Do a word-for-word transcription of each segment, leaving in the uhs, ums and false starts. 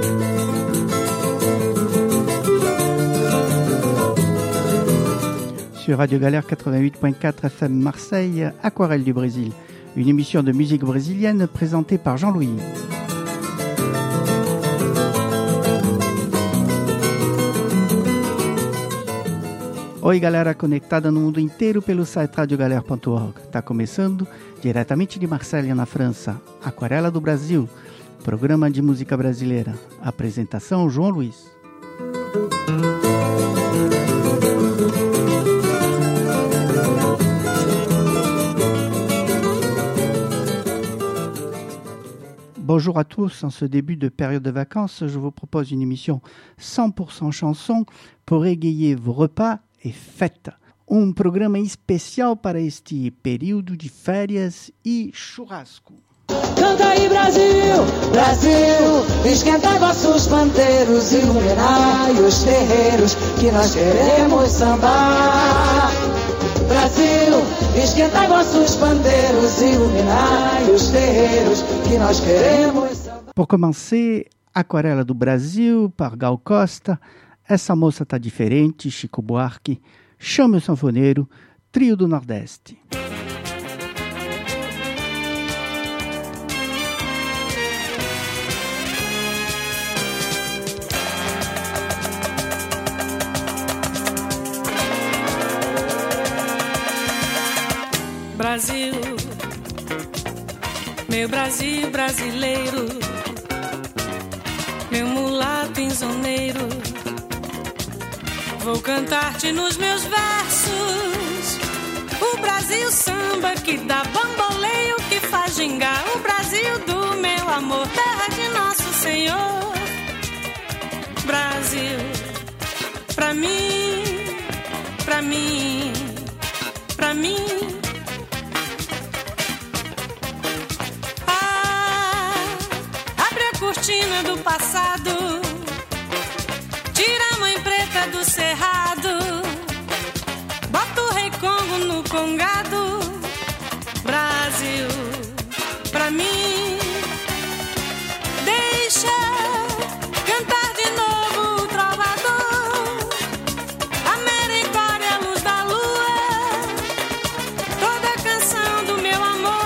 Sur Radio Galère quatre-vingt-huit point quatre F M Marseille, Aquarelle du Brésil, une émission de musique brésilienne présentée par Jean-Louis. Oi, galera conectada no mundo inteiro pelo site radio galère ponto org. Está começando, diretamente de Marselha, na França, Aquarela do Brasil, programa de música brasileira. Apresentação, João Luiz. Bonjour à tous, en ce début de période de vacances, je vous propose une émission cent pour cent chanson pour égayer vos repas e festa. Um programa especial para este período de férias e churrasco. Canta aí, Brasil, Brasil, esquenta vossos pandeiros, iluminai os terreiros que nós queremos sambar. Brasil, esquenta vossos pandeiros, iluminai os terreiros que nós queremos sambar. Pour commencer, Aquarela do Brasil, par Gal Costa. Essa moça tá diferente, Chico Buarque, Chame o Sanfoneiro, Trio do Nordeste. Brasil, meu Brasil brasileiro, meu mulato insoneiro, vou cantar-te nos meus versos o Brasil samba que dá bamboleio, que faz gingar, o Brasil do meu amor, terra de nosso Senhor. Brasil, pra mim, pra mim, pra mim. Cortina do passado, tira a mãe preta do cerrado, bota o rei Congo no congado. Brasil, pra mim, deixa cantar de novo o trovador, a mericória, a luz da lua, toda a canção do meu amor.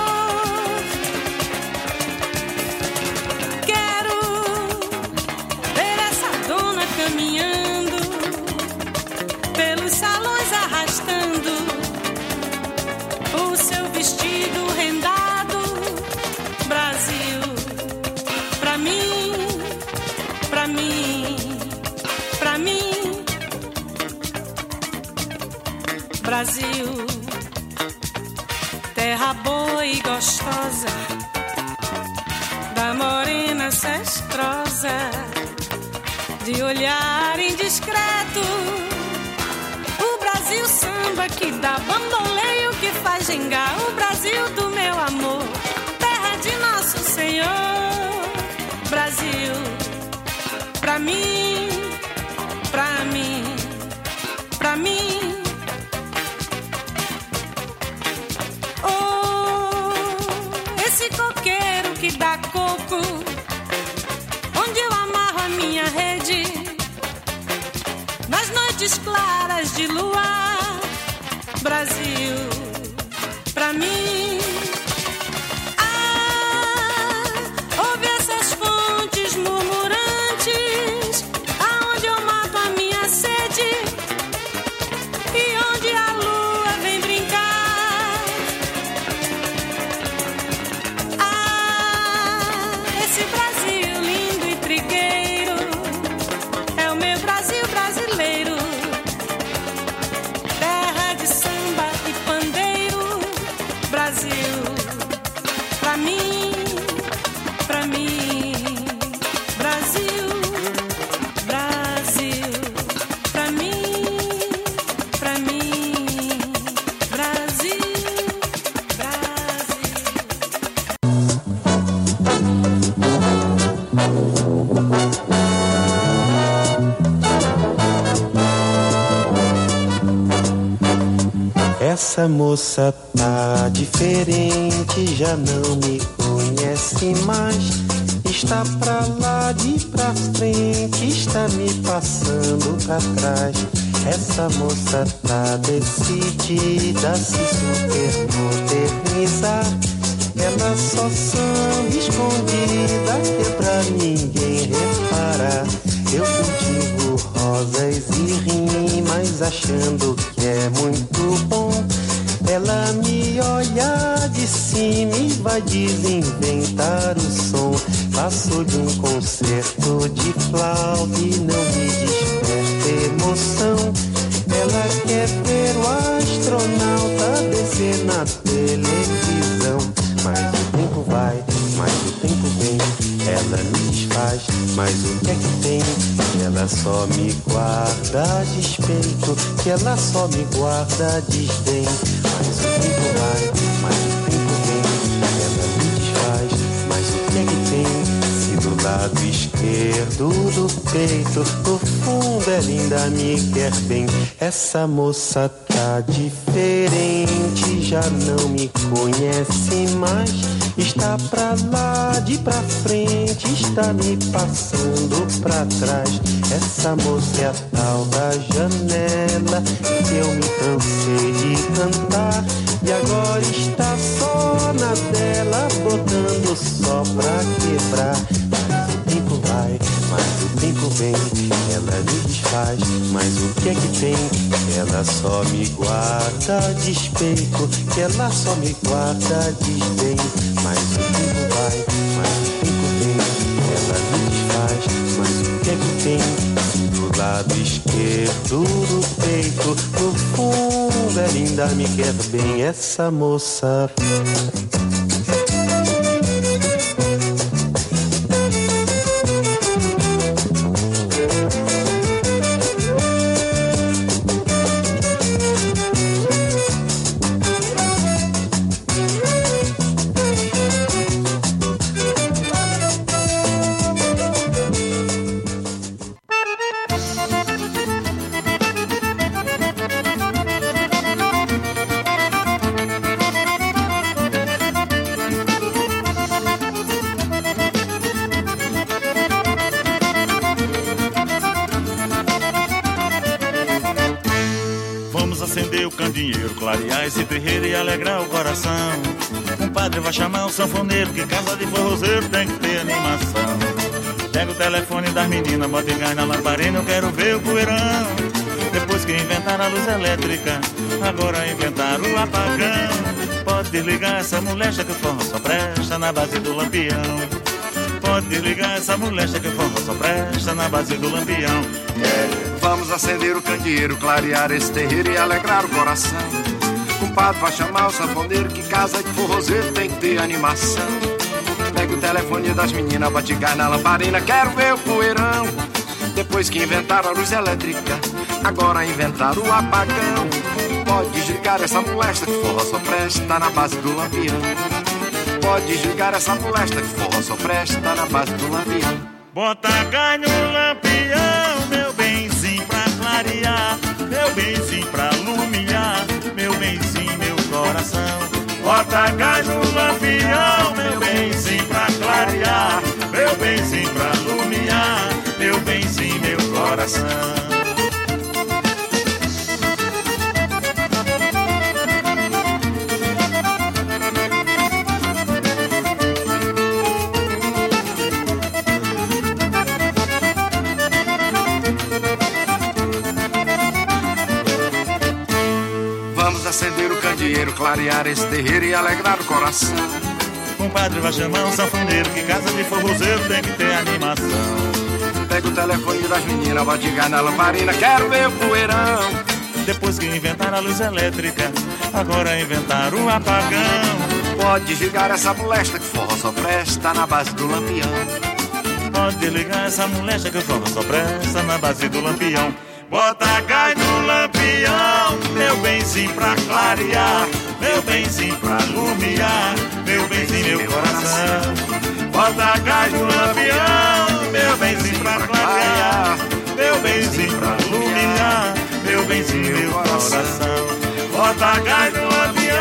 Caminhando pelos salões, arrastando o seu vestido rendado. Brasil, pra mim, pra mim, pra mim. Brasil, terra boa e gostosa da morena ancestrosa, de olhar indiscreto, o Brasil samba que dá bamboleio, que faz gingar, o Brasil do meu amor, terra de nosso Senhor. Brasil, pra mim, pra mim, pra mim. Oh, esse coqueiro que dá coco, onde eu amarro a minha rede, nas noites claras de luar. Brasil, pra mim. Ah, ouve essas fontes murmurantes, aonde eu mato a minha sede e onde a lua vem brincar. Ah, esse Brasil lindo e trigueiro é o meu Brasil brasileiro, terra de samba e pandeiro. Brasil, pra mim, pra mim. Brasil, Brasil, pra mim, pra mim. Brasil, Brasil. Essa moça tá diferente, já não me conhece mais. está pra lá de pra frente, está me passando pra trás. Essa moça tá decidida a se supermodernizar. Ela só samba escondida que é pra ninguém reparar. Eu cultivo rosas e rimas achando que é muito bom. Ela me olha de cima e vai desinventar o som. Passo de um concerto de flauta e não me desperta emoção. Ela quer ver o astronauta descer na televisão. Mas o tempo vai, mas o tempo vem. Ela me desfaz, mas o que é que tem? Que ela só me guarda despeito, que ela só me guarda desdém. Mas o tempo vai, mas o tempo vem. Ela me desfaz, mas o que é que tem? Se do lado esquerdo do peito, no fundo ela ainda me quer bem. Essa moça tá diferente, já não me conhece mais. Está pra lá de pra frente, está me passando pra trás. Essa moça é a tal da janela que eu me cansei de cantar. E agora está só na dela, botando só pra quebrar. Mas o tempo vai, mas o tempo vem. Ela me desfaz, mas o que é que tem? Ela só me guarda despeito, que ela só me guarda desdém. Mas o tempo vai, mas o tempo vem. Ela me desfaz, mas o que é que tem? Do lado esquerdo do peito, no fundo ela ainda me quer bem. Essa moça. Clarear esse terreiro e alegrar o coração. Um padre vai chamar um sanfoneiro, que casa de forrozeiro tem que ter animação. Pega o telefone das meninas, bota gás na lamparina, eu quero ver o poeirão. Depois que inventaram a luz elétrica, agora inventaram o apagão. Pode desligar essa moléstia que o forró só presta na base do lampião. Pode desligar essa moléstia que o forró só presta na base do lampião. Yeah. Vamos acender o candeeiro, clarear esse terreiro e alegrar o coração. O padre vai chamar o sanfoneiro, que casa de forrozeiro tem que ter animação. Pega o telefone das meninas, bate gás na lamparina, quero ver o poeirão. Depois que inventaram a luz elétrica, agora inventaram o apagão. Pode desligar essa molesta que forró só presta na base do lampião. Pode desligar essa molesta que forró só presta na base do lampião. Bota gás no lampião, meu benzinho pra clarear, meu benzinho pra iluminar, meu benzinho, meu coração. Bota gás no lampião, meu benzinho pra clarear, meu benzinho pra iluminar, meu benzinho, meu coração. Acender o candeeiro, clarear esse terreiro e alegrar o coração. Um padre vai chamar um sanfoneiro, que casa de forrozeiro tem que ter animação. Pega o telefone das meninas, bate gás na lamparina, quero ver o poeirão. Depois que inventaram a luz elétrica, agora inventaram o apagão. Pode desligar essa molesta que forró só presta na base do lampião. Pode desligar essa molesta que forró só presta na base do lampião. Bota gás no lampião, meu benzinho pra clarear, meu benzinho pra iluminar, meu benzinho, meu coração. Bota gás no lampião, meu benzinho pra clarear, meu benzinho pra iluminar, meu benzinho, meu coração. Bota gás no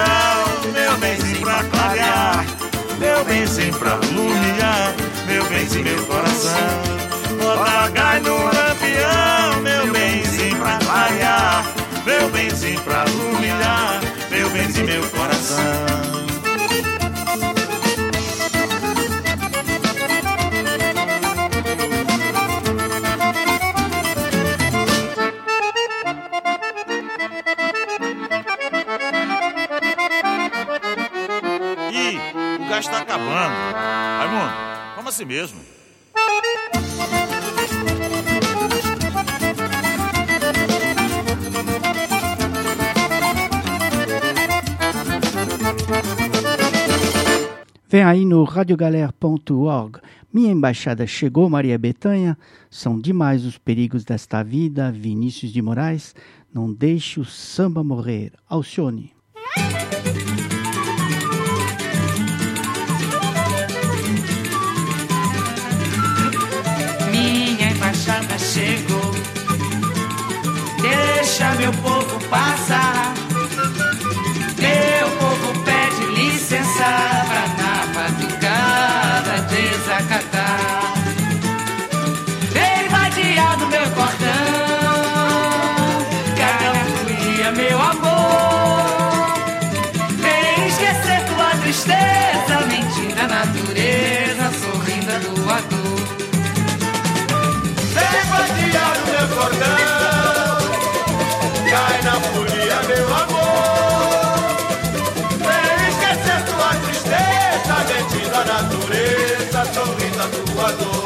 lampião, meu benzinho pra clarear, meu benzinho pra iluminar, meu benzinho. vence meu coração. Bota gás no lampião, meu benzinho pra clarear, meu benzinho pra humilhar, meu benzinho meu coração. O gás tá acabando. Raimundo, como assim mesmo? Vem aí no radiogalera ponto org. Minha embaixada chegou, Maria Bethânia. São demais os perigos desta vida. Vinícius de Moraes. Não deixe o samba morrer. Alcione. Minha embaixada chegou. Deixa meu povo passar. Meu povo pede licença pra na batucada desacatar. Vem vadiar do meu cordão, cara folia, meu amor. Vem esquecer tua tristeza, mentindo a natureza, sorrindo a doador. Vem vadiar do meu cordão, cai na folia, meu amor. Mentindo a natureza, sorrindo a tua dor.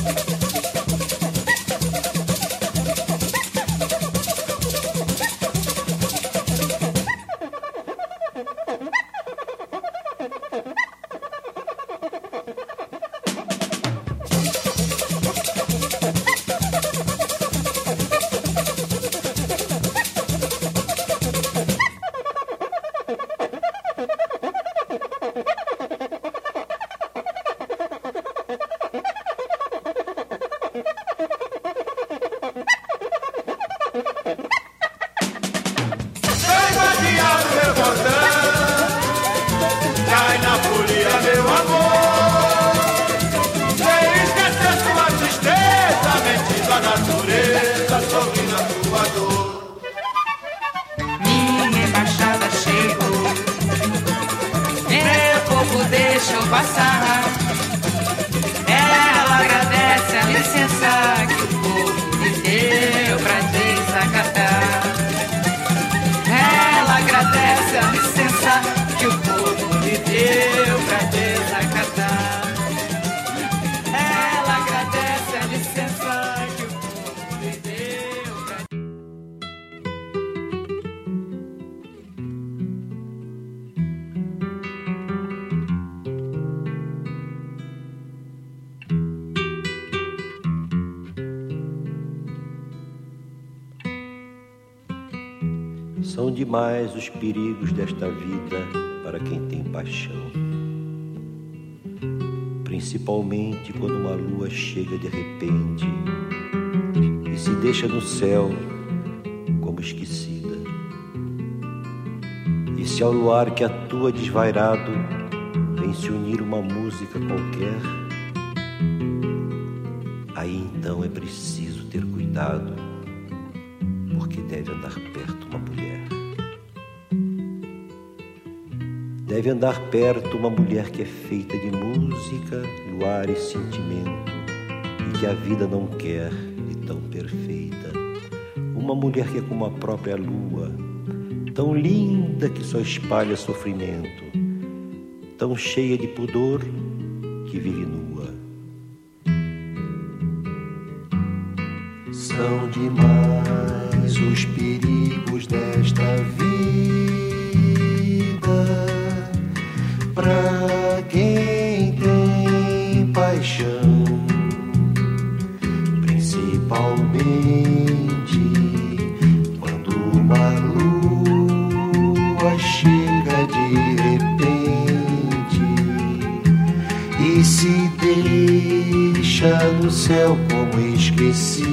São demais os perigos desta vida para quem tem paixão. Principalmente quando uma lua chega de repente e se deixa no céu como esquecida. E se ao luar que atua desvairado vem se unir uma música qualquer, aí então é preciso ter cuidado, porque deve andar perto uma mulher. Deve andar perto uma mulher que é feita de música, luar e sentimento, e que a vida não quer de tão perfeita. Uma mulher que é como a própria lua, tão linda que só espalha sofrimento, tão cheia de pudor que vive nua. São demais os perigos desta vida pra quem tem paixão, principalmente quando uma lua chega de repente e se deixa no céu como esquecida.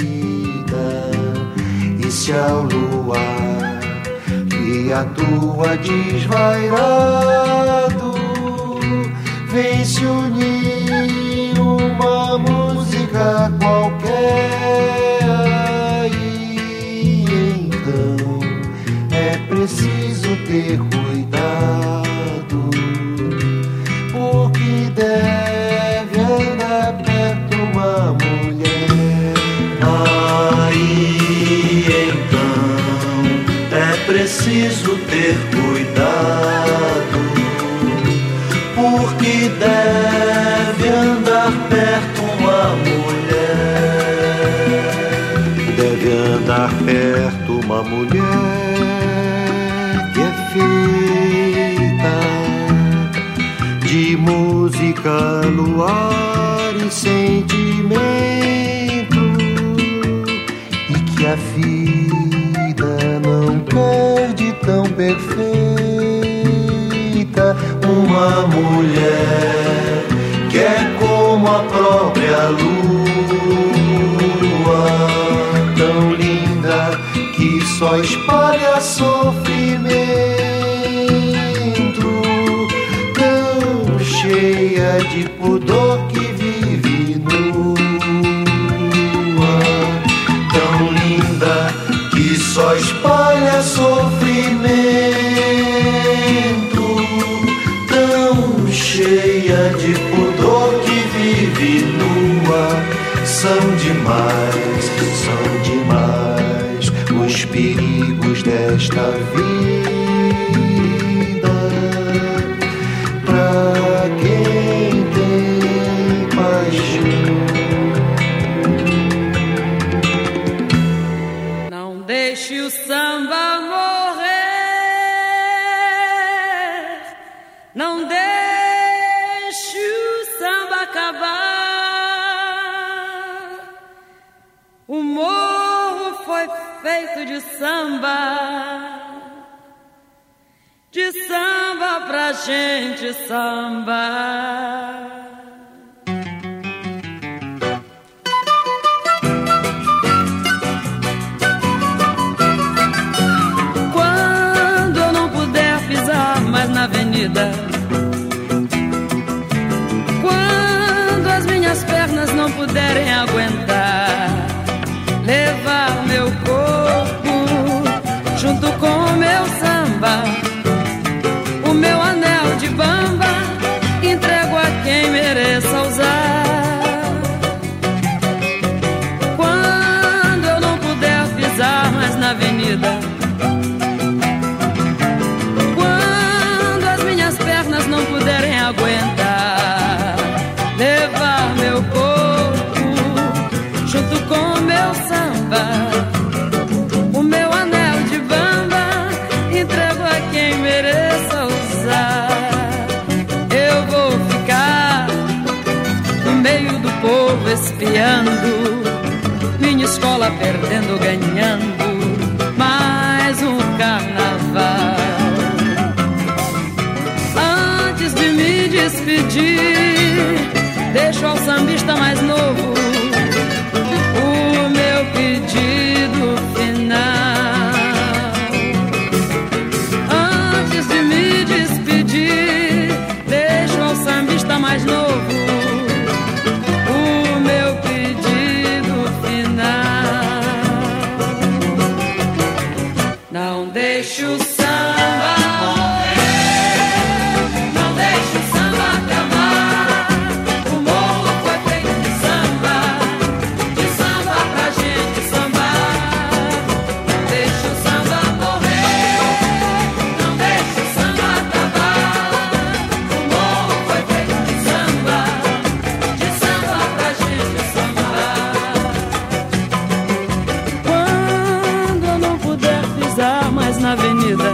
E se ao luar que atua desvairado vem se unir uma música qualquer. Aí então é preciso ter cuidado, porque deve andar perto uma mulher. Aí então é preciso ter cuidado, porque deve andar perto uma mulher. Deve andar perto uma mulher que é feita de música, luar e sentimento, e que a vida não perde tão perfeita. Uma mulher que é como a própria lua, tão linda que só espalha sofrimento, tão cheia de pudor que vive nua, tão linda que só espalha sofrimento, cheia de pudor que vive nua. São demais, são demais os perigos desta vida pra quem tem paixão. Não deixe o samba morrer, não deixe o morro foi feito de samba, de samba pra gente sambar. Quando eu não puder pisar mais na avenida, quando as minhas pernas não puderem aguentar, levar meu corpo junto com o meu samba, o meu anel de bamba, entrego a quem mereça usar. Quando eu não puder pisar mais na avenida, quando as minhas pernas não puderem aguentar, levar meu corpo junto com o meu samba, o meu anel de bamba, entrego a quem mereça usar. Eu vou ficar no meio do povo espiando, minha escola perdendo, ganhando mais um carnaval. Antes de me despedir, deixo ao sambista mais novo o meu pedido final. Antes de me despedir, deixo ao sambista mais novo o meu pedido final. Não deixe o samba morrer, não deixe o samba acabar. O morro foi feito de samba, de samba pra gente sambar. Não deixe o samba morrer, não deixe o samba acabar. O morro foi feito de samba, de samba pra gente sambar. Quando eu não puder pisar mais na avenida,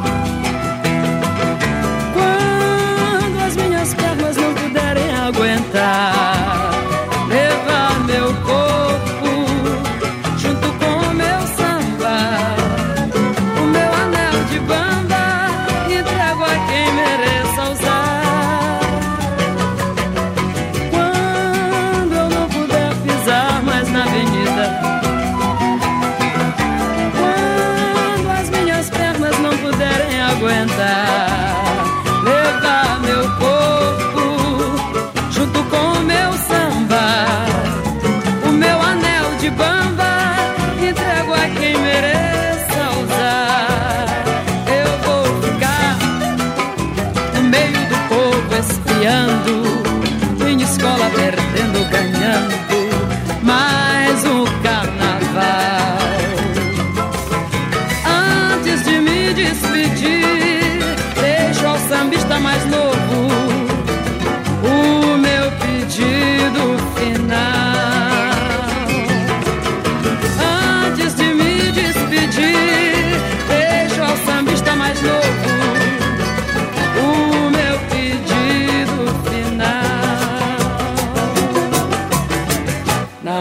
quando as minhas pernas não puderem aguentar, levar meu corpo junto com o meu samba, o meu anel de bamba, entrego a quem mereça usar. Quando eu não puder pisar mais na avenida, quando as minhas pernas não puderem aguentar, levar meu corpo junto com o meu samba,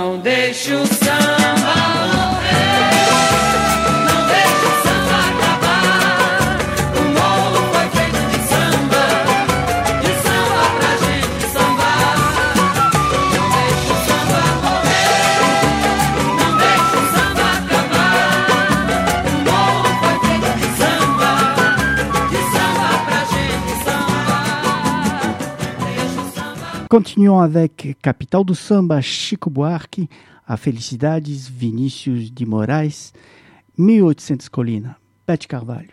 Não deixe o samba morrer, não deixe o samba acabar. O morro foi feito de samba, de samba pra gente sambar. Não deixe o samba morrer, não deixe o samba acabar. O morro foi feito de samba, de samba pra gente sambar. Deixe o samba. Continuons avec Capital do Samba, Chico Buarque, a Felicidades, Vinícius de Moraes, mil e oitocentos Colina, Bete Carvalho.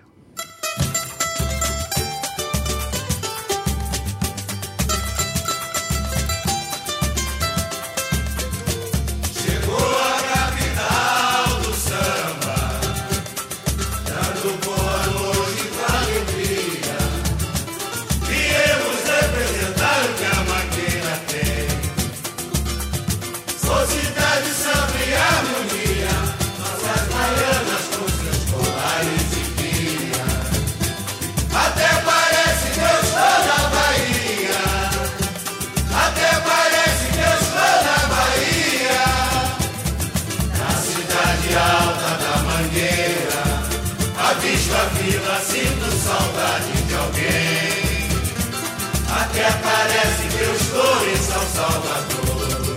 Até parece que eu estou em São Salvador,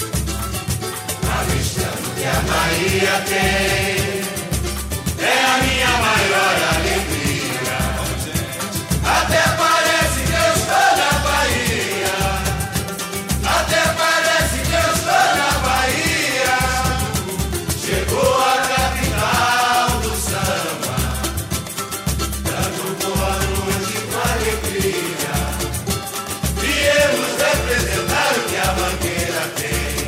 avistando que a Bahia tem, é a minha maior alegria. Até parece que eu estou na Bahia, até parece que eu estou na Bahia. Chegou a capital do samba, dando boa noite com alegria. Viemos representar o que a Mangueira tem.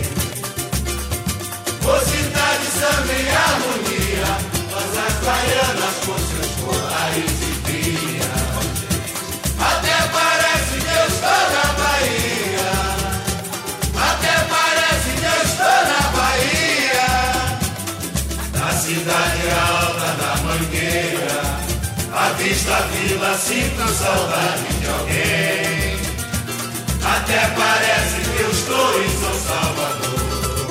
Mocidade, samba em harmonia, nossas baianas com seus colares e cria. Até parece que eu estou na Bahia, até parece que eu estou na Bahia. Na cidade alta da Mangueira, avista a vila, sinto saudade de alguém. Até parece que eu estou em São Salvador,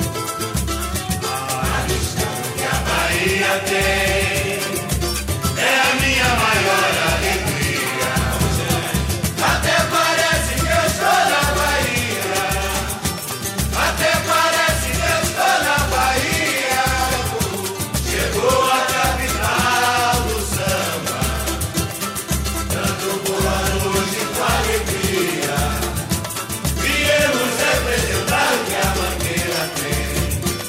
avistando que a Bahia tem, é a minha maior alegria. Até parece que eu estou na Bahia, até parece que eu estou na Bahia. Chegou a capital do samba, dando boa noite com alegria. Viemos representar o que a Mangueira tem.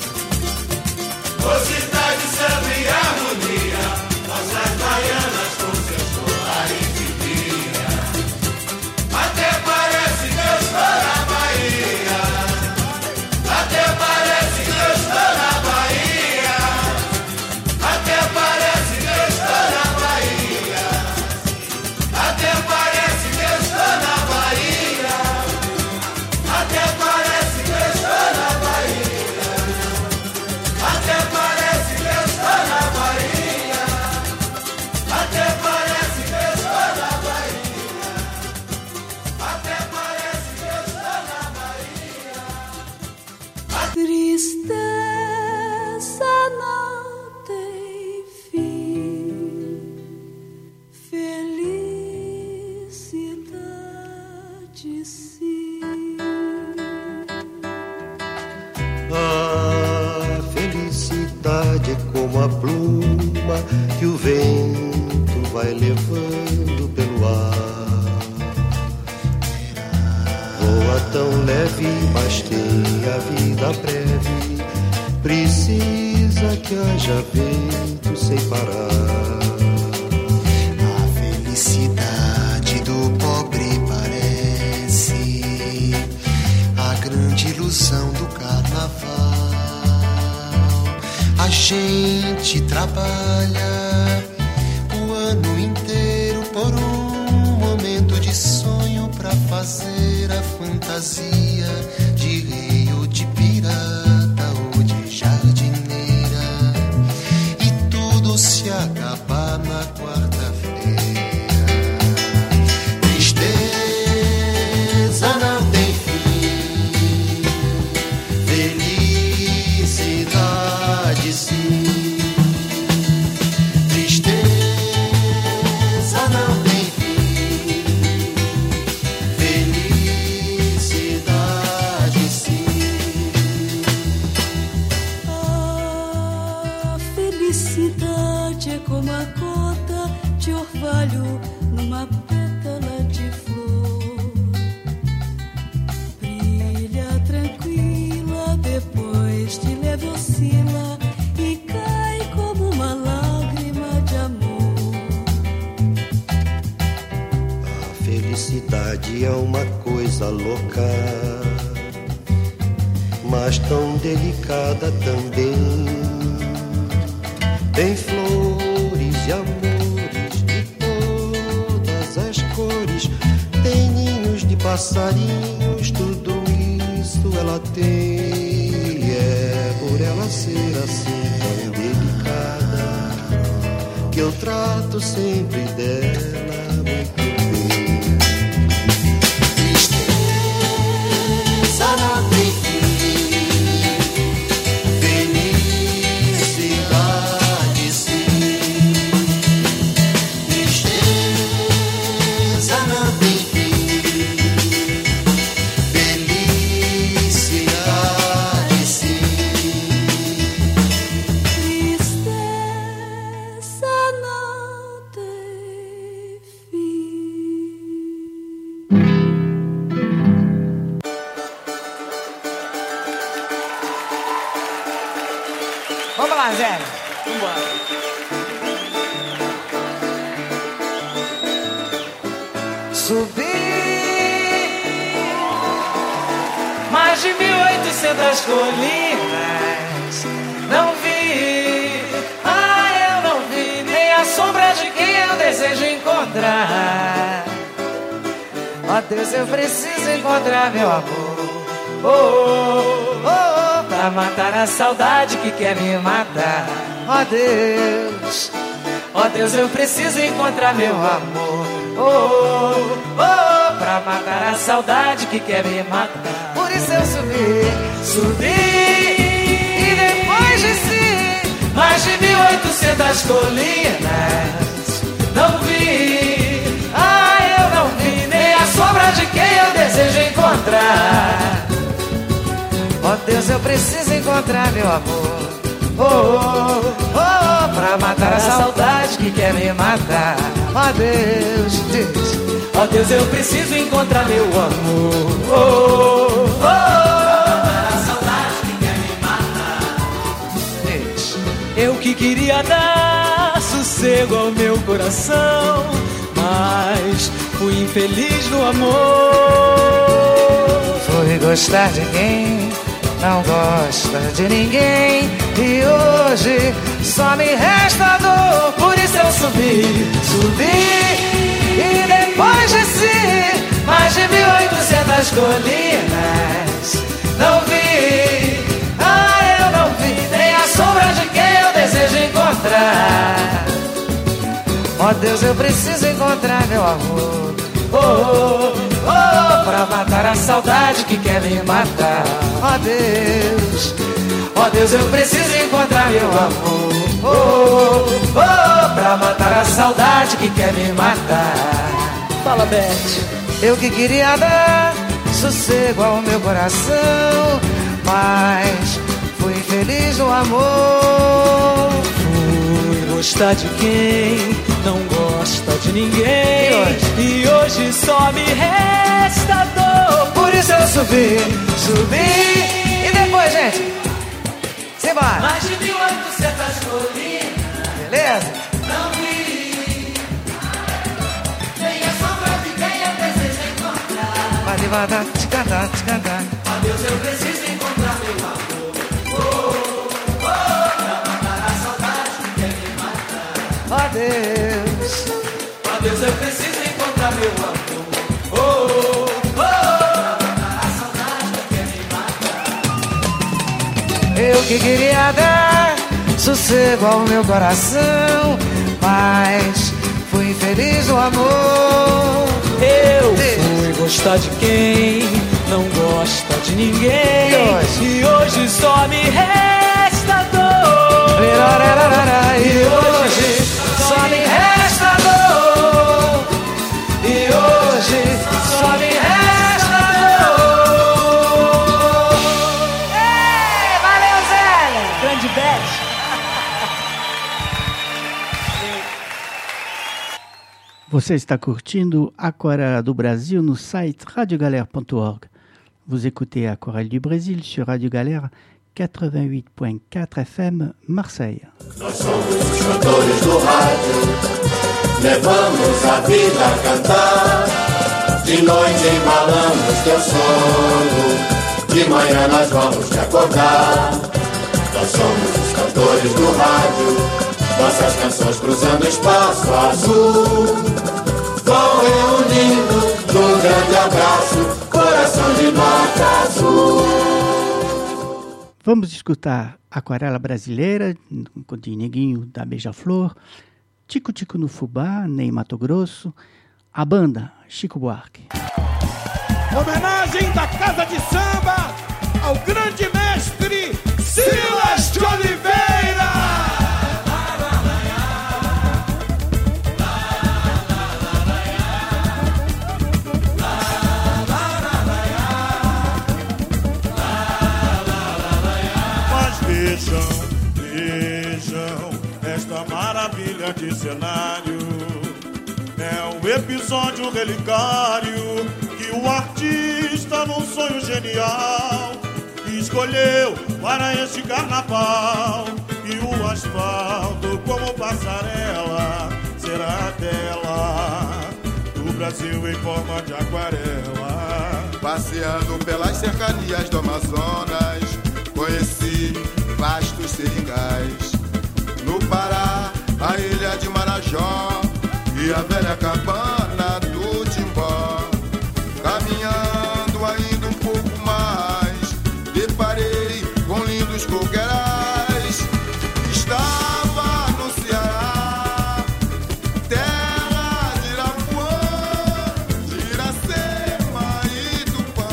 Mocidade, samba e harmonia, nossas baianas com seus colares de cria. Até parece que eu estou na Bahia, até parece que eu estou na Bahia, até parece que eu estou na Bahia, até parece que eu estou na Bahia. Até parece que eu estou na Bahia, até parece que eu estou na Bahia, até parece que eu estou na Bahia, até parece que eu estou na Bahia. Tristeza não tem fim, felicidade sim. A felicidade é como a pluma que o vento vai levando pelo ar. Voa tão leve, mas tem a vida breve. Precisa que haja vento sem parar. A felicidade do pobre parece a grande ilusão do carnaval. A gente trabalha o ano inteiro por um momento de sonho pra fazer a fantasia de rei ou de pirata ou de jardineira, e tudo se acaba na quarta-feira. Tristeza não tem fim, feliz Felicidade é como a gota de orvalho numa pétala de flor. Brilha tranquila, depois de leve oscila e cai como uma lágrima de amor. A felicidade é uma coisa louca, mas tão delicada também. Tem flores e amores de todas as cores, tem ninhos de passarinhos, tudo isso ela tem. É por ela ser assim tão delicada que eu trato sempre dela muito bem. Tristeza não tem mais de mil e oitocentas colinas, não vi, ah, eu não vi nem a sombra de quem eu desejo encontrar. Ó oh, Deus, eu preciso encontrar meu amor, oh, oh, oh, oh, pra matar a saudade que quer me matar. Ó oh, Deus, ó oh, Deus, eu preciso encontrar meu amor, oh, oh, oh, pra matar a saudade que quer me matar. Por isso eu subi, subi e depois desci mais de mil e oitocentas colinas, não vi, ah, eu não vi nem a sombra de quem eu desejo encontrar. Ó oh, Deus, eu preciso encontrar meu amor, oh, oh, oh, pra matar a saudade que quer me matar. Ó oh, Deus, Deus, ó oh, Deus, eu preciso encontrar meu amor, oh, oh, oh, pra matar a saudade que quer me matar. Deus, eu que queria dar sossego ao meu coração, mas fui infeliz no amor. Fui gostar de quem não gosta de ninguém, e hoje só me resta dor. Por isso eu subi, subi e depois desci mais de mil e oitocentas colinas, não vi, ah, eu não vi nem a sombra de quem eu desejo encontrar. Ó oh, Deus, eu preciso encontrar meu amor, oh, oh, oh, pra matar a saudade que quer me matar. Ó oh, Deus, ó oh, Deus, eu preciso encontrar meu amor, oh, oh, oh, pra matar a saudade que quer me matar. Fala, Beth. Eu que queria dar sossego ao meu coração, mas fui infeliz no amor. Fui gostar de quem não gosta de ninguém, e hoje, e hoje só me resta dor. Por isso eu subi, subi e depois, gente, simbora. Mais de mil e oitocentas colinas, beleza? Não vi nem a sombra de quem eu desejo encontrar. Vai devagar, te cantar, te cantar. Ó Deus, eu preciso encontrar meu amor, oh, oh, pra matar a saudade que quer me matar. Ó Deus, ó Deus, eu preciso encontrar meu amor, oh, oh, oh, pra matar a saudade que quer me matar. Eu que queria dar sossego ao meu coração, mas fui infeliz no amor. Eu fui gostar de quem não gosta de ninguém, e hoje, e hoje só me resta dor. E hoje só me resta dor. E hoje só me resta dor. Ei, valeu, Zé! Grande beijo. Você está curtindo Aquarela do Brasil no site radio galère ponto org. Vous écoutez Aquarelle du Brésil sur Radio Galère quatre-vingt-huit point quatre F M, Marseille. Nós somos os cantores do rádio, levamos a vida a cantar. De noite embalamos teu sono, de manhã nós vamos te acordar. Nós somos os cantores do rádio, nossas canções cruzando espaço azul, vão reunindo num grande abraço, coração de nota azul. Vamos escutar Aquarela Brasileira, de Neguinho da Beija-Flor, Tico Tico no Fubá, Ney Mato Grosso, a banda Chico Buarque. Homenagem da Casa de Samba ao grande mestre Silas de Oliveira. Vejam, vejam esta maravilha de cenário. É um episódio relicário que o artista, num sonho genial, escolheu para este carnaval. E o asfalto, como passarela, será a tela do Brasil em forma de aquarela. Passeando pelas cercanias do Amazonas, conheci vastos seringais. No Pará, a ilha de Marajó e a velha cabana do Timbó. Caminhando ainda um pouco mais, deparei com lindos coqueirais. Estava no Ceará, terra de Irapuã, de Iracema e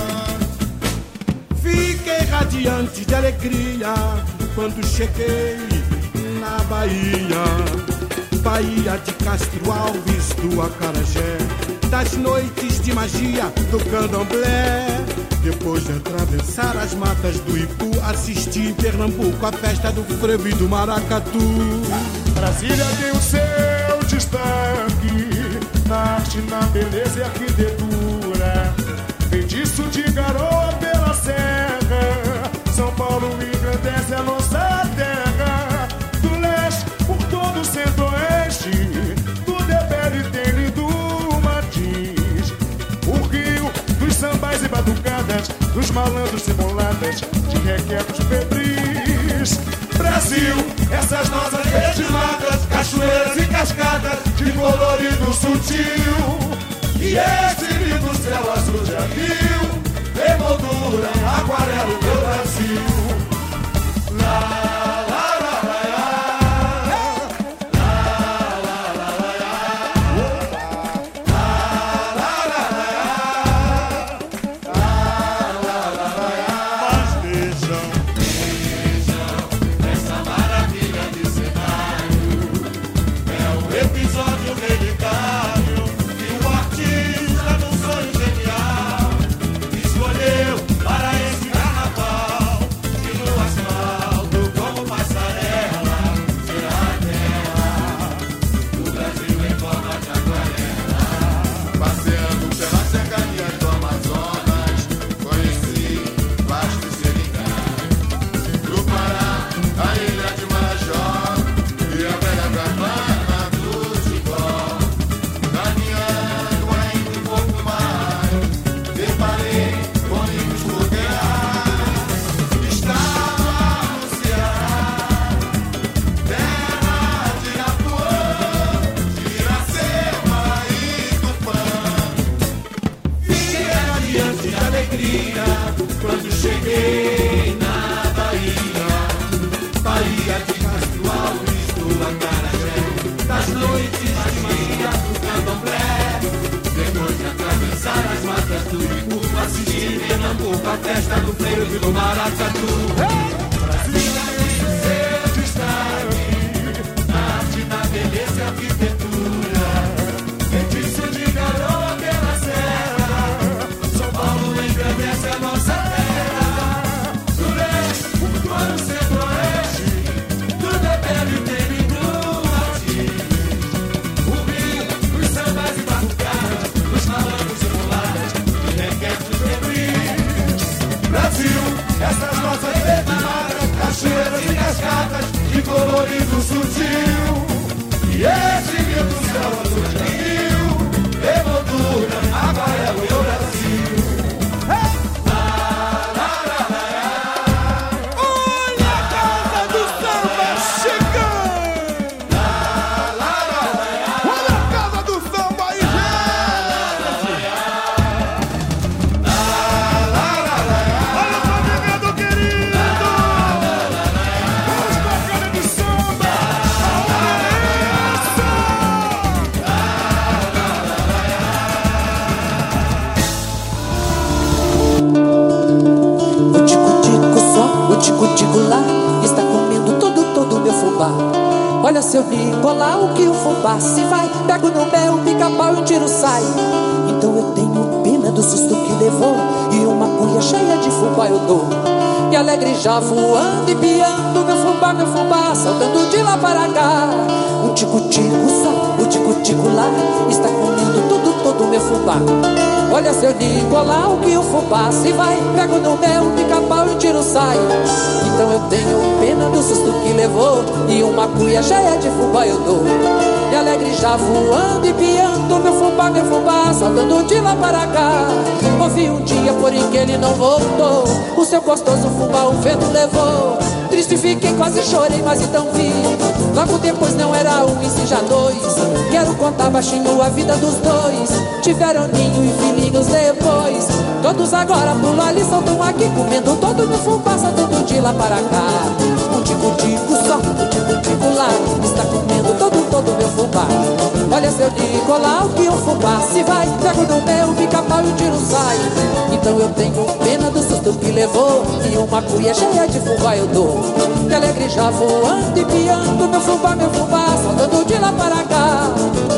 Tupã. Fiquei radiante de alegria quando cheguei na Bahia, Bahia de Castro Alves do Acarajé, das noites de magia do candomblé. Depois de atravessar as matas do Ipu, assisti em Pernambuco a festa do frevo e do maracatu. Brasília tem o seu destaque na arte, na beleza e arquitetura. Feitiço de garoa pela serra, São Paulo engrandece a nossa terra. Do leste por todo o centro-oeste, tudo é belo e tem lindo Martins. O Rio dos sambais e batucadas, dos malandros simuladas, de requebros febris. Brasil, essas nossas regimadas, cachoeiras e cascadas, de colorido sutil. E esse lindo céu azul já viu, emoldura, aquarela do Brasil. Lá, lá, lá, lá, lá. Lá, lá, lá, lá, lá. Lá, lá, lá, lá. Lá, lá, lá, lá. Mas vejam, vejam essa maravilha de cenário. É um episódio relicário que o artista, num sonho genial, escolheu para esse carnaval. E no asfalto, como passarela, será a tela do Brasil em forma de aquarela. Passeando pelas cercanias do Amazonas, conheci vastos seringais. No Pará, a ilha de Marajó e a velha cabana do Timbó. Caminhando ainda um pouco mais, deparei com lindos coqueirais. Estava no Ceará, terra de Irapuã, de Iracema e Tupã. Fiquei radiante de alegria quando cheguei na Bahia, Bahia de Castro Alves do Acarajé, das noites de magia do candomblé. Depois de atravessar as matas do Ipu, assisti em Pernambuco a festa do frevo e do maracatu. Brasília tem o seu destaque na arte, na beleza e arquitetura. Feitiço de garoa pela serra, São Paulo engrandece a nossa terra. Do leste, por todo o centro-oeste, tudo é belo e tem lindo Martins. O Rio, os sambas colorido sutil. E esse lindo céu azul de rio, emoldura, aquarela e o Brasil. Olha a casa do samba chegando! Olha a casa do samba aí, gente! Olha o movimento querido! Vamos tocando de samba! O tico-tico só, o tico-tico lá está comendo todo, todo meu fubá. Olha seu Nicolau que o fubá se vai. Pego no mel, pica-pau e o tiro sai. Então eu tenho pena do susto que levou e uma cuia cheia de fubá eu dou. E alegre já voando e piando meu fubá, meu fubá, saltando de lá para cá. O tico-tico só, o tico-tico lá está comendo todo, todo meu fubá. Olha seu Nicolau que o fubá se vai. Pego no mel, pica-pau e o tiro sai. Então eu tenho pena do susto que levou e uma cuia cheia de fubá eu dou. E alegre já voando e piando meu fubá, meu fubá, saltando de lá para cá. Ouvi um dia, porém que ele não voltou. O seu gostoso fubá o vento levou. Triste fiquei, quase chorei, mas então vi. Logo depois não era um e sim já dois. Quero contar baixinho a vida dos dois. Tiveram ninho e filhinhos depois. Todos agora pulam ali, saltam aqui, comendo todo meu fubá, saltando de lá para cá. Um tico-tico só, um tico-tico lá está comendo todo, todo meu fubá. Olha seu Nicolau que um fubá se vai. Pego no meu, pica-pau e o tiro sai. Então eu tenho pena do susto que levou e uma cuia cheia de fubá eu dou. E alegre já voando e piando meu fubá, meu fubá, saltando de lá para cá.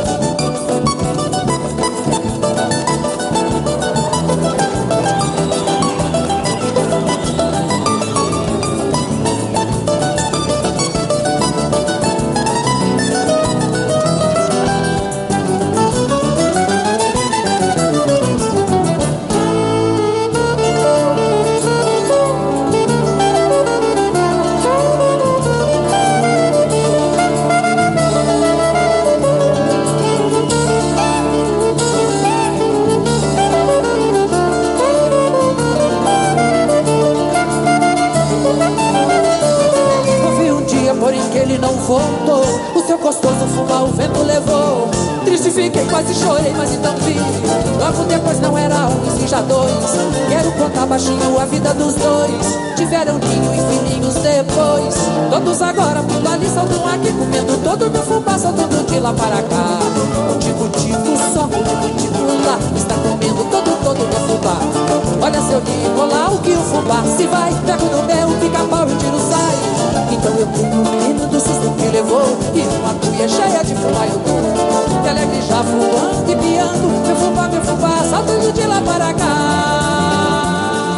Voltou, o seu gostoso fubá o vento levou. Triste fiquei, quase chorei, mas então vi. Logo depois não era um e sim já dois. Quero contar baixinho a vida dos dois. Tiveram ninho e filhinhos depois. Todos agora pulam ali, saltam aqui, comendo todo meu fubá, saltando de lá para cá. O tico-tico só, o tico-tico lá está comendo todo, todo meu fubá. Olha seu Nicolau que o fubá se vai. Pego no meu, pica-pau e o tiro sai. Então eu tenho pena do susto que levou e uma cuia cheia de fubá eu dou. E alegre já voando e piando meu fubá, meu fubá, saltando de lá para cá.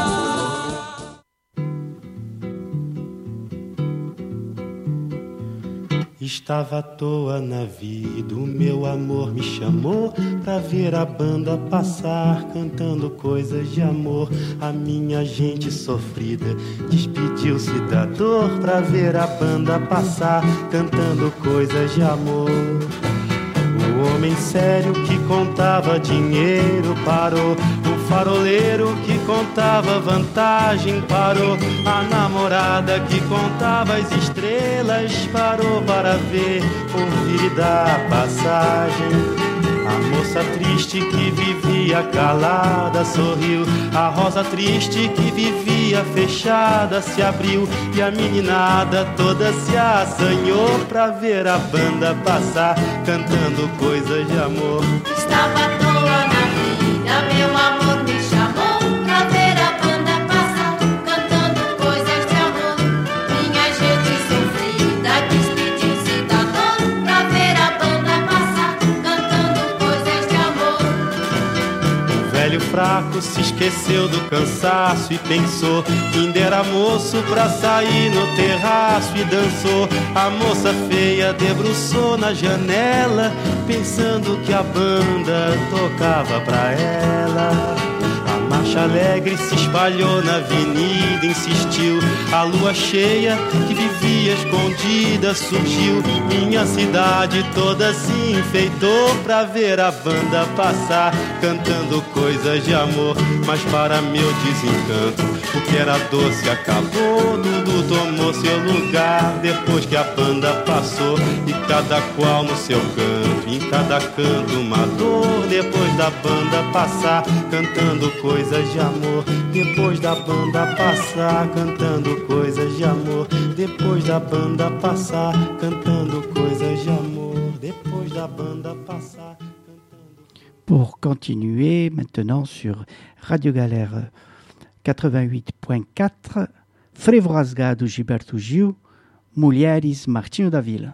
Estava à toa na vida, o meu amor me chamou pra ver a banda passar, cantando coisas de amor. A minha gente sofrida despediu-se da dor pra ver a banda passar, cantando coisas de amor. O homem sério que contava dinheiro parou. O faroleiro que contava vantagem parou. A namorada que contava as estrelas parou para ver, ouvir e dar passagem. A moça triste que vivia calada sorriu. A rosa triste que vivia fechada se abriu. E a meninada toda se assanhou pra ver a banda passar, cantando coisas de amor. Estava à toa na vida, meu amor me chamou pra ver a banda passar, cantando coisas de amor. Minha gente sofrida despediu-se da dor pra ver a banda passar, cantando coisas de amor. O velho fraco se esqueceu do cansaço e pensou que ainda era moço pra sair no terraço e dançou. A moça feia debruçou na janela, pensando que a banda tocava pra ela. A marcha alegre se espalhou na avenida, insistiu. A lua cheia que vivia escondida surgiu. Minha cidade toda se enfeitou pra ver a banda passar, cantando coisas de amor. Mas para meu desencanto, o que era doce acabou, tudo tomou seu lugar depois que a banda passou. E cada qual no seu canto, em cada canto uma dor. Depois da banda passar, cantando coisas de amor. Depois da banda passar, cantando coisas de amor. Depois da banda passar, cantando coisas de amor. Depois da banda passar. Pour continuer maintenant sur Radio Galère quatre-vingt-huit point quatre, Frevo Rasgado Gilberto Gil, Mulheres Martinho da Vila.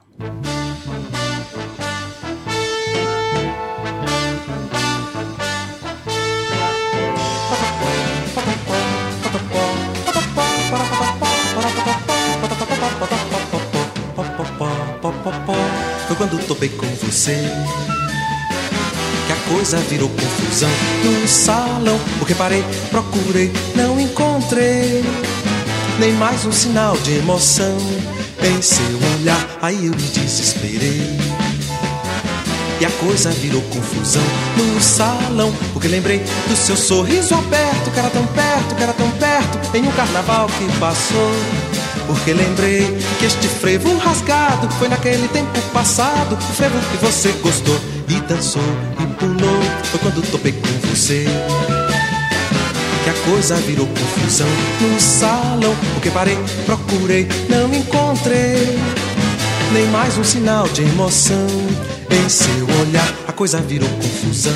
Foi quando topei com você que a coisa virou confusão no salão. Porque parei, procurei, não encontrei nem mais um sinal de emoção em seu olhar. Aí eu me desesperei e a coisa virou confusão no salão. Porque lembrei do seu sorriso aberto, que era tão perto, que era tão perto, em um carnaval que passou. Porque lembrei que este frevo rasgado foi naquele tempo passado, o frevo que você gostou e dançou e pulou. Foi quando topei com você que a coisa virou confusão no salão. Porque parei, procurei, não encontrei nem mais um sinal de emoção em seu olhar. A coisa virou confusão,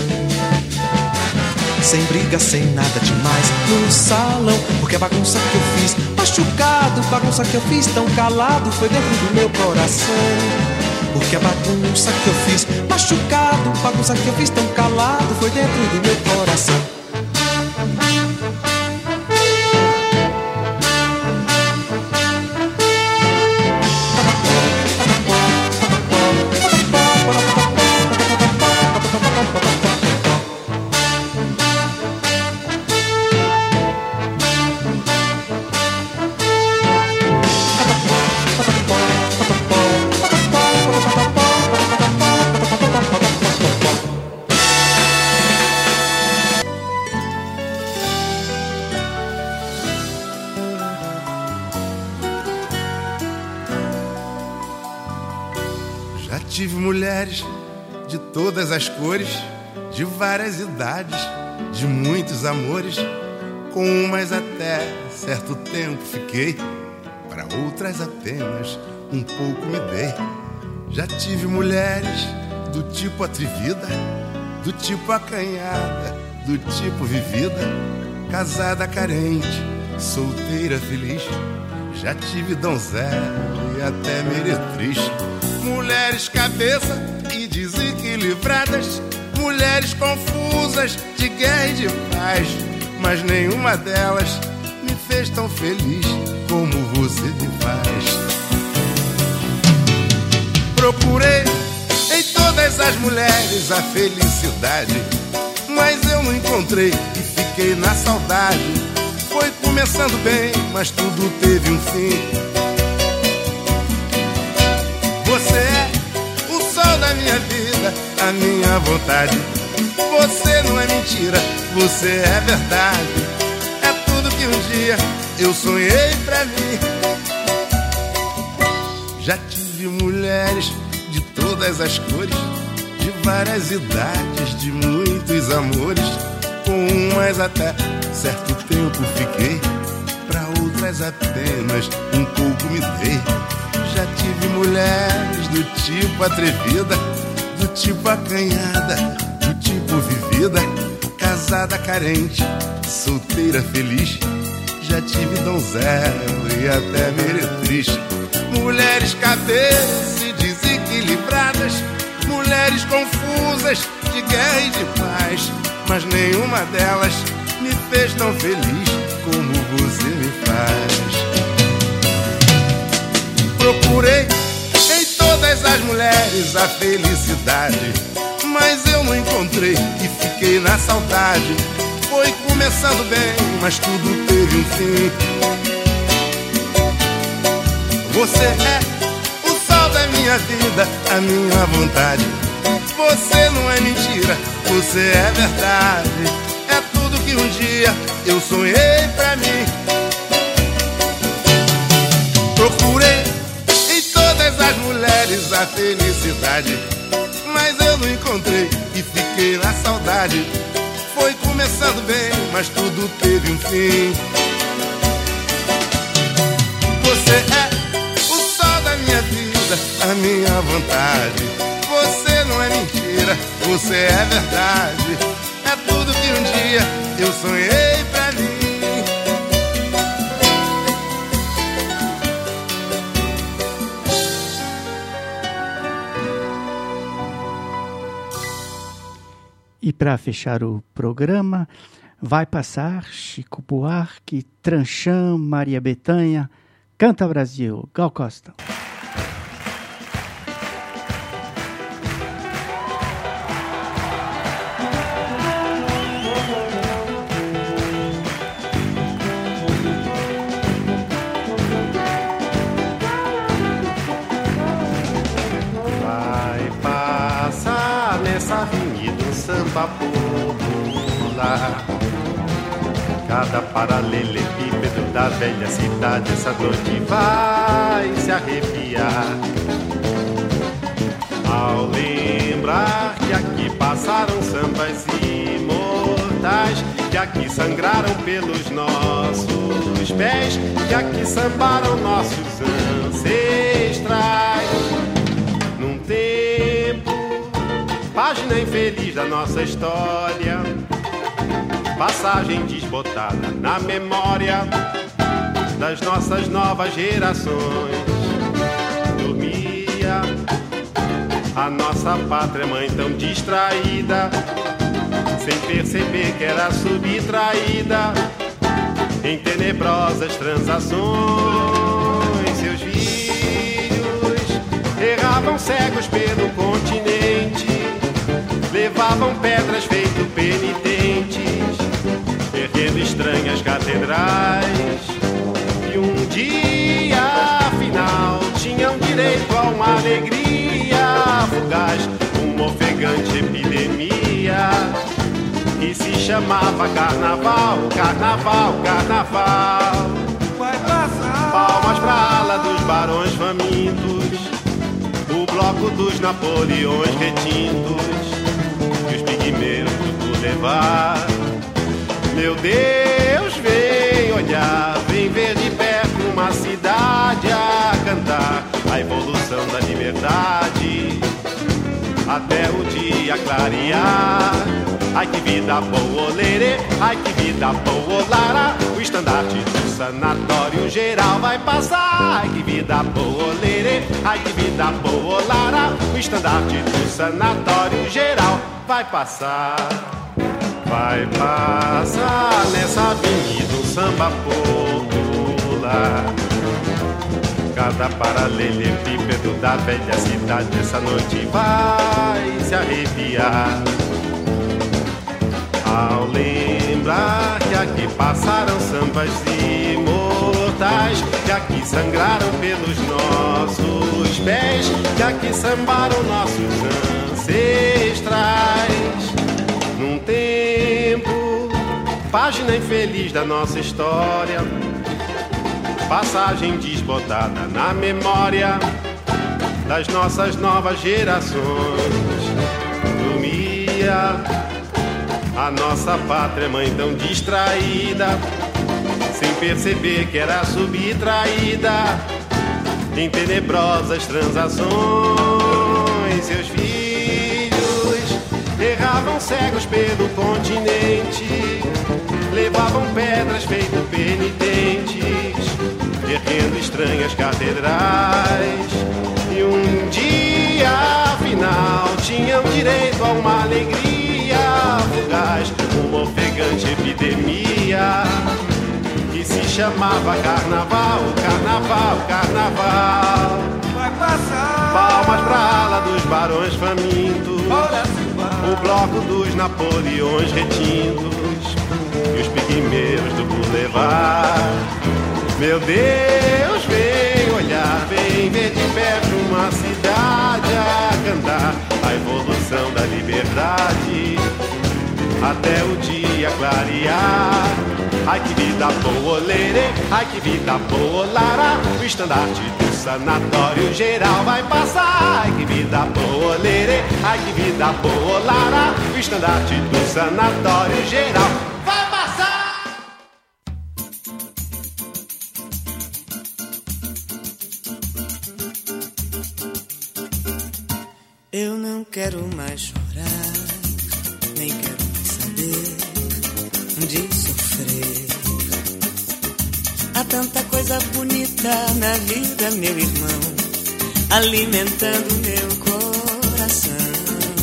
sem briga, sem nada demais no salão. Porque a bagunça que eu fiz, machucado, bagunça que eu fiz tão calado, foi dentro do meu coração. Porque a bagunça que eu fiz, machucado, bagunça que eu fiz tão calado, foi dentro do meu coração. Tive mulheres de todas as cores, de várias idades, de muitos amores. Com umas até certo tempo fiquei, para outras apenas um pouco me dei. Já tive mulheres do tipo atrevida, do tipo acanhada, do tipo vivida, casada carente, solteira feliz. Já tive donzela e até meretriz. Mulheres cabeça e desequilibradas, mulheres confusas de guerra e de paz, mas nenhuma delas me fez tão feliz como você me faz. Procurei em todas as mulheres a felicidade, mas eu não encontrei e fiquei na saudade. Foi começando bem, mas tudo teve um fim. Você é o sol da minha vida, a minha vontade. Você não é mentira, você é verdade. É tudo que um dia eu sonhei pra mim. Já tive mulheres de todas as cores, de várias idades, de muitos amores. Com umas até certo tempo fiquei, pra outras apenas um pouco me dei. Já tive mulheres do tipo atrevida, do tipo acanhada, do tipo vivida, casada carente, solteira feliz. Já tive donzela e até meretriz. Mulheres cabeça e desequilibradas, mulheres confusas de guerra e de paz, mas nenhuma delas me fez tão feliz como você me faz. Procurei em todas as mulheres a felicidade, mas eu não encontrei e fiquei na saudade. Foi começando bem, mas tudo teve um fim. Você é o sol da minha vida, a minha vontade. Você não é mentira, você é verdade. É tudo que um dia eu sonhei pra mim. Procurei em todas as mulheres a felicidade, mas eu não encontrei e fiquei na saudade. Foi começando bem, mas tudo teve um fim. Você é o sol da minha vida, a minha vontade. Você não é mentira, você é verdade. É tudo que um dia eu sonhei pra mim. E para fechar o programa, vai passar Chico Buarque, Tranchã, Maria Bethânia, Canta Brasil, Gal Costa. Vai passar nessa avenida um samba popular. Cada paralelepípedo da velha cidade essa noite vai se arrepiar. Ao lembrar que aqui passaram sambas imortais, que aqui sangraram pelos nossos pés, que aqui sambaram nossos ancestrais. Num tempo, página infeliz da nossa história, passagem desbotada na memória das nossas novas gerações. Dormia a nossa pátria mãe tão distraída, sem perceber que era subtraída em tenebrosas transações. Seus filhos erravam cegos pelo continente, levavam pedras feito penitentes, erguendo estranhas catedrais. E um dia, afinal, tinham direito a uma alegria fugaz, uma ofegante epidemia que se chamava carnaval, carnaval, carnaval. Vai passar. Palmas pra ala dos barões famintos, o bloco dos Napoleões retintos, e os pigmeus do Boulevard. Meu Deus, vem olhar, vem ver de perto uma cidade a cantar a evolução da liberdade até o dia clarear. Ai que vida boa, lerê, ai que vida boa, lara. O estandarte do sanatório geral vai passar. Ai que vida boa, lerê, ai que vida boa, lara. O estandarte do sanatório geral vai passar. Vai passar nessa avenida um samba popular. Cada paralelepípedo da velha cidade essa noite vai se arrepiar. Ao lembrar que aqui passaram sambas imortais, que aqui sangraram pelos nossos pés, que aqui sambaram nossos ancestrais. Num tempo, página infeliz da nossa história, passagem desbotada na memória das nossas novas gerações. Dormia a nossa pátria mãe tão distraída, sem perceber que era subtraída em tenebrosas transações. Seus filhos erravam cegos pelo continente, levavam pedras feito penitentes, erguendo estranhas catedrais. E um dia, afinal, tinham direito a uma alegria fugaz, uma ofegante epidemia que se chamava carnaval, carnaval, carnaval. Vai passar. Palmas pra ala dos barões famintos, o bloco dos Napoleões retintos, e os pigmeus do boulevard. Meu Deus, vem olhar, vem ver de perto uma cidade a cantar a evolução da liberdade até o dia clarear. Ai que vida boa, lerê, ai que vida boa, lara. O estandarte do sanatório geral vai passar. Ai que vida boa, lerê, ai que vida boa, lara. O estandarte do sanatório geral vai passar. Eu não quero mais chorar, nem quero mais saber de sofrer. Há tanta coisa bonita na vida, meu irmão, alimentando meu coração.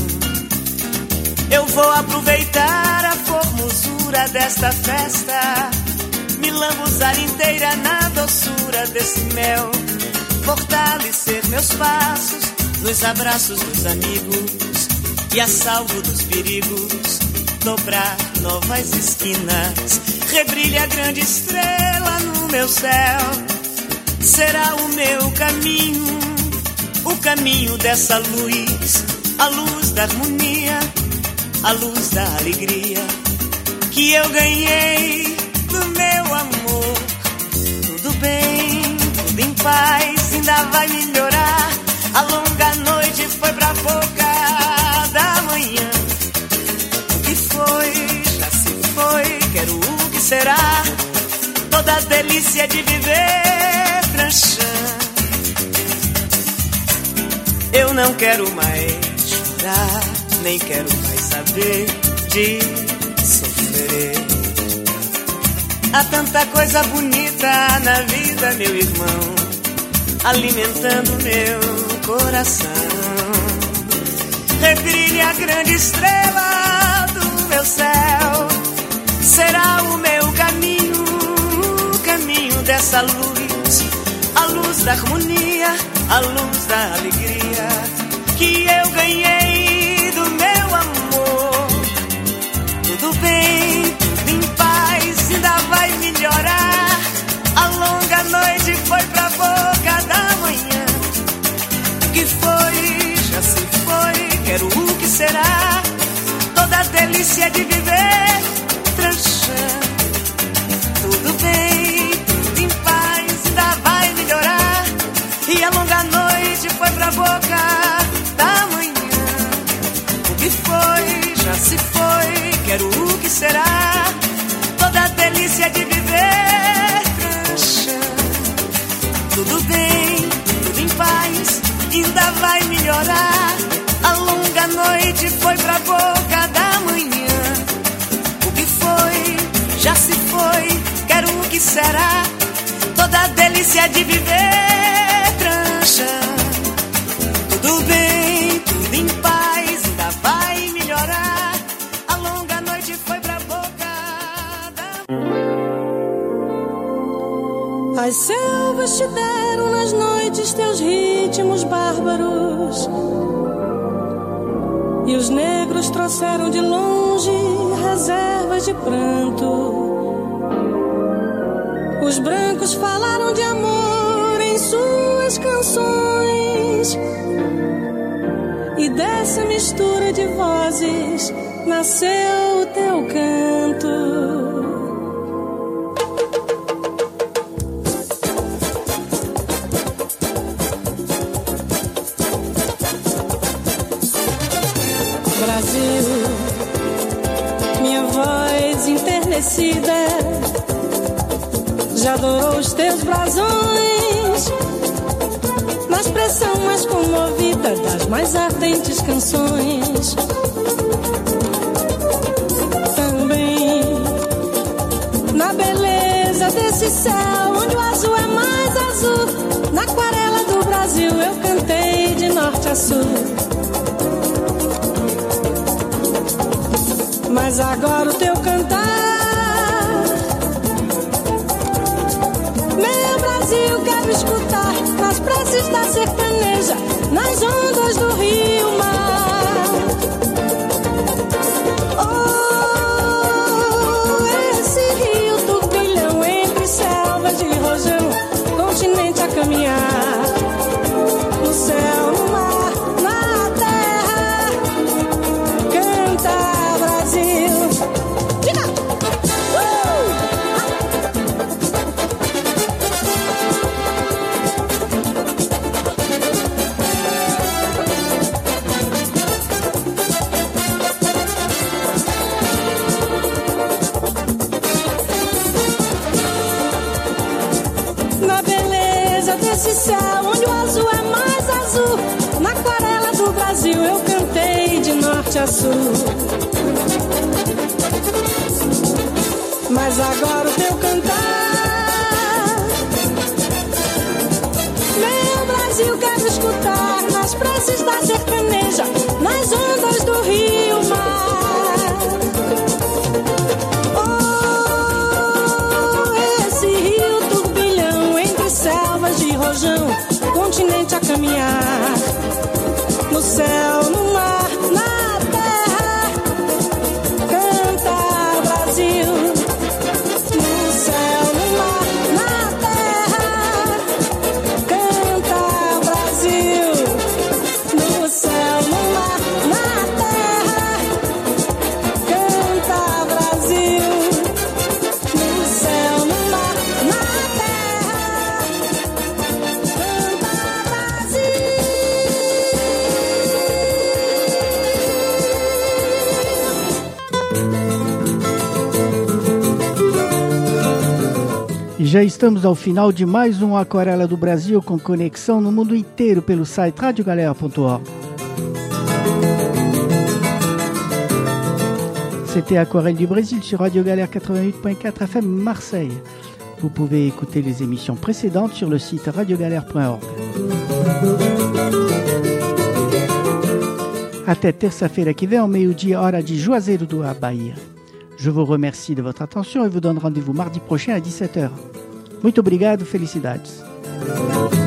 Eu vou aproveitar a formosura desta festa, me lambuzar inteira na doçura desse mel, fortalecer meus passos nos abraços dos amigos e a salvo dos perigos, dobrar novas esquinas, rebrilha grande estrela no meu céu. Será o meu caminho, o caminho dessa luz, a luz da harmonia, a luz da alegria que eu ganhei do meu amor. Tudo bem, tudo em paz, ainda vai melhorar. A longa noite foi pra boca da manhã. O que foi, já se foi, quero o que será. Toda a delícia de viver tranchando. Eu não quero mais chorar, nem quero mais saber de sofrer. Há tanta coisa bonita na vida, meu irmão, alimentando meu coração. Rebrilha a grande estrela do meu céu. Será o meu caminho, o caminho dessa luz, a luz da harmonia, a luz da alegria que eu ganhei do meu amor. Tudo bem, tudo em paz, ainda vai melhorar. A longa noite foi pra boca da manhã. O que foi, já se foi, quero o que será. Toda a delícia de viver tranchando. Tudo bem, tudo em paz, ainda vai melhorar. E a longa noite foi pra boca da manhã. O que foi, já se foi, quero o que será. Toda a delícia de viver tranchando. Tudo bem, tudo em paz, ainda vai melhorar. A longa noite foi pra boca da manhã. O que foi, já se foi, quero o que será. Toda a delícia de viver tranchando. Tudo bem, tudo em paz, ainda vai melhorar. A longa noite foi pra boca da... As selvas te deram nas noites teus ritmos bárbaros, e os negros trouxeram de longe reservas de pranto. Os brancos falaram de amor em suas canções, e dessa mistura de vozes nasceu o teu canto. Brasil, minha voz enternecida já adorou os teus brasões, na expressão mais comovida das mais ardentes canções. Também na beleza desse céu, onde o azul é mais azul, na aquarela do Brasil eu cantei de norte a sul. Mas agora o teu cantar, meu Brasil, quero escutar nas preces da sertaneja, nas ondas do rio mar. Oh, norte a sul. Mas agora o teu cantar, meu Brasil, quero escutar nas preces da sertaneja, nas ondas do rio mar. Oh, esse rio turbilhão entre selvas de rojão, continente a caminhar, no céu, no mar, na terra, canta Brasil. Já estamos ao final de mais um Aquarela do Brasil com conexão no mundo inteiro pelo site radio galère ponto org. C'était Aquarelle du Brésil sur Radio Galère quatre-vingt-huit point quatre F M Marseille. Vous pouvez écouter les émissions précédentes sur le site radio galère point org. Até terça-feira que vem, ao meio-dia, hora de Juazeiro do Bahia. Je vous remercie de votre attention et vous donne rendez-vous mardi prochain à dix-sept heures. Muito obrigado, felicidades.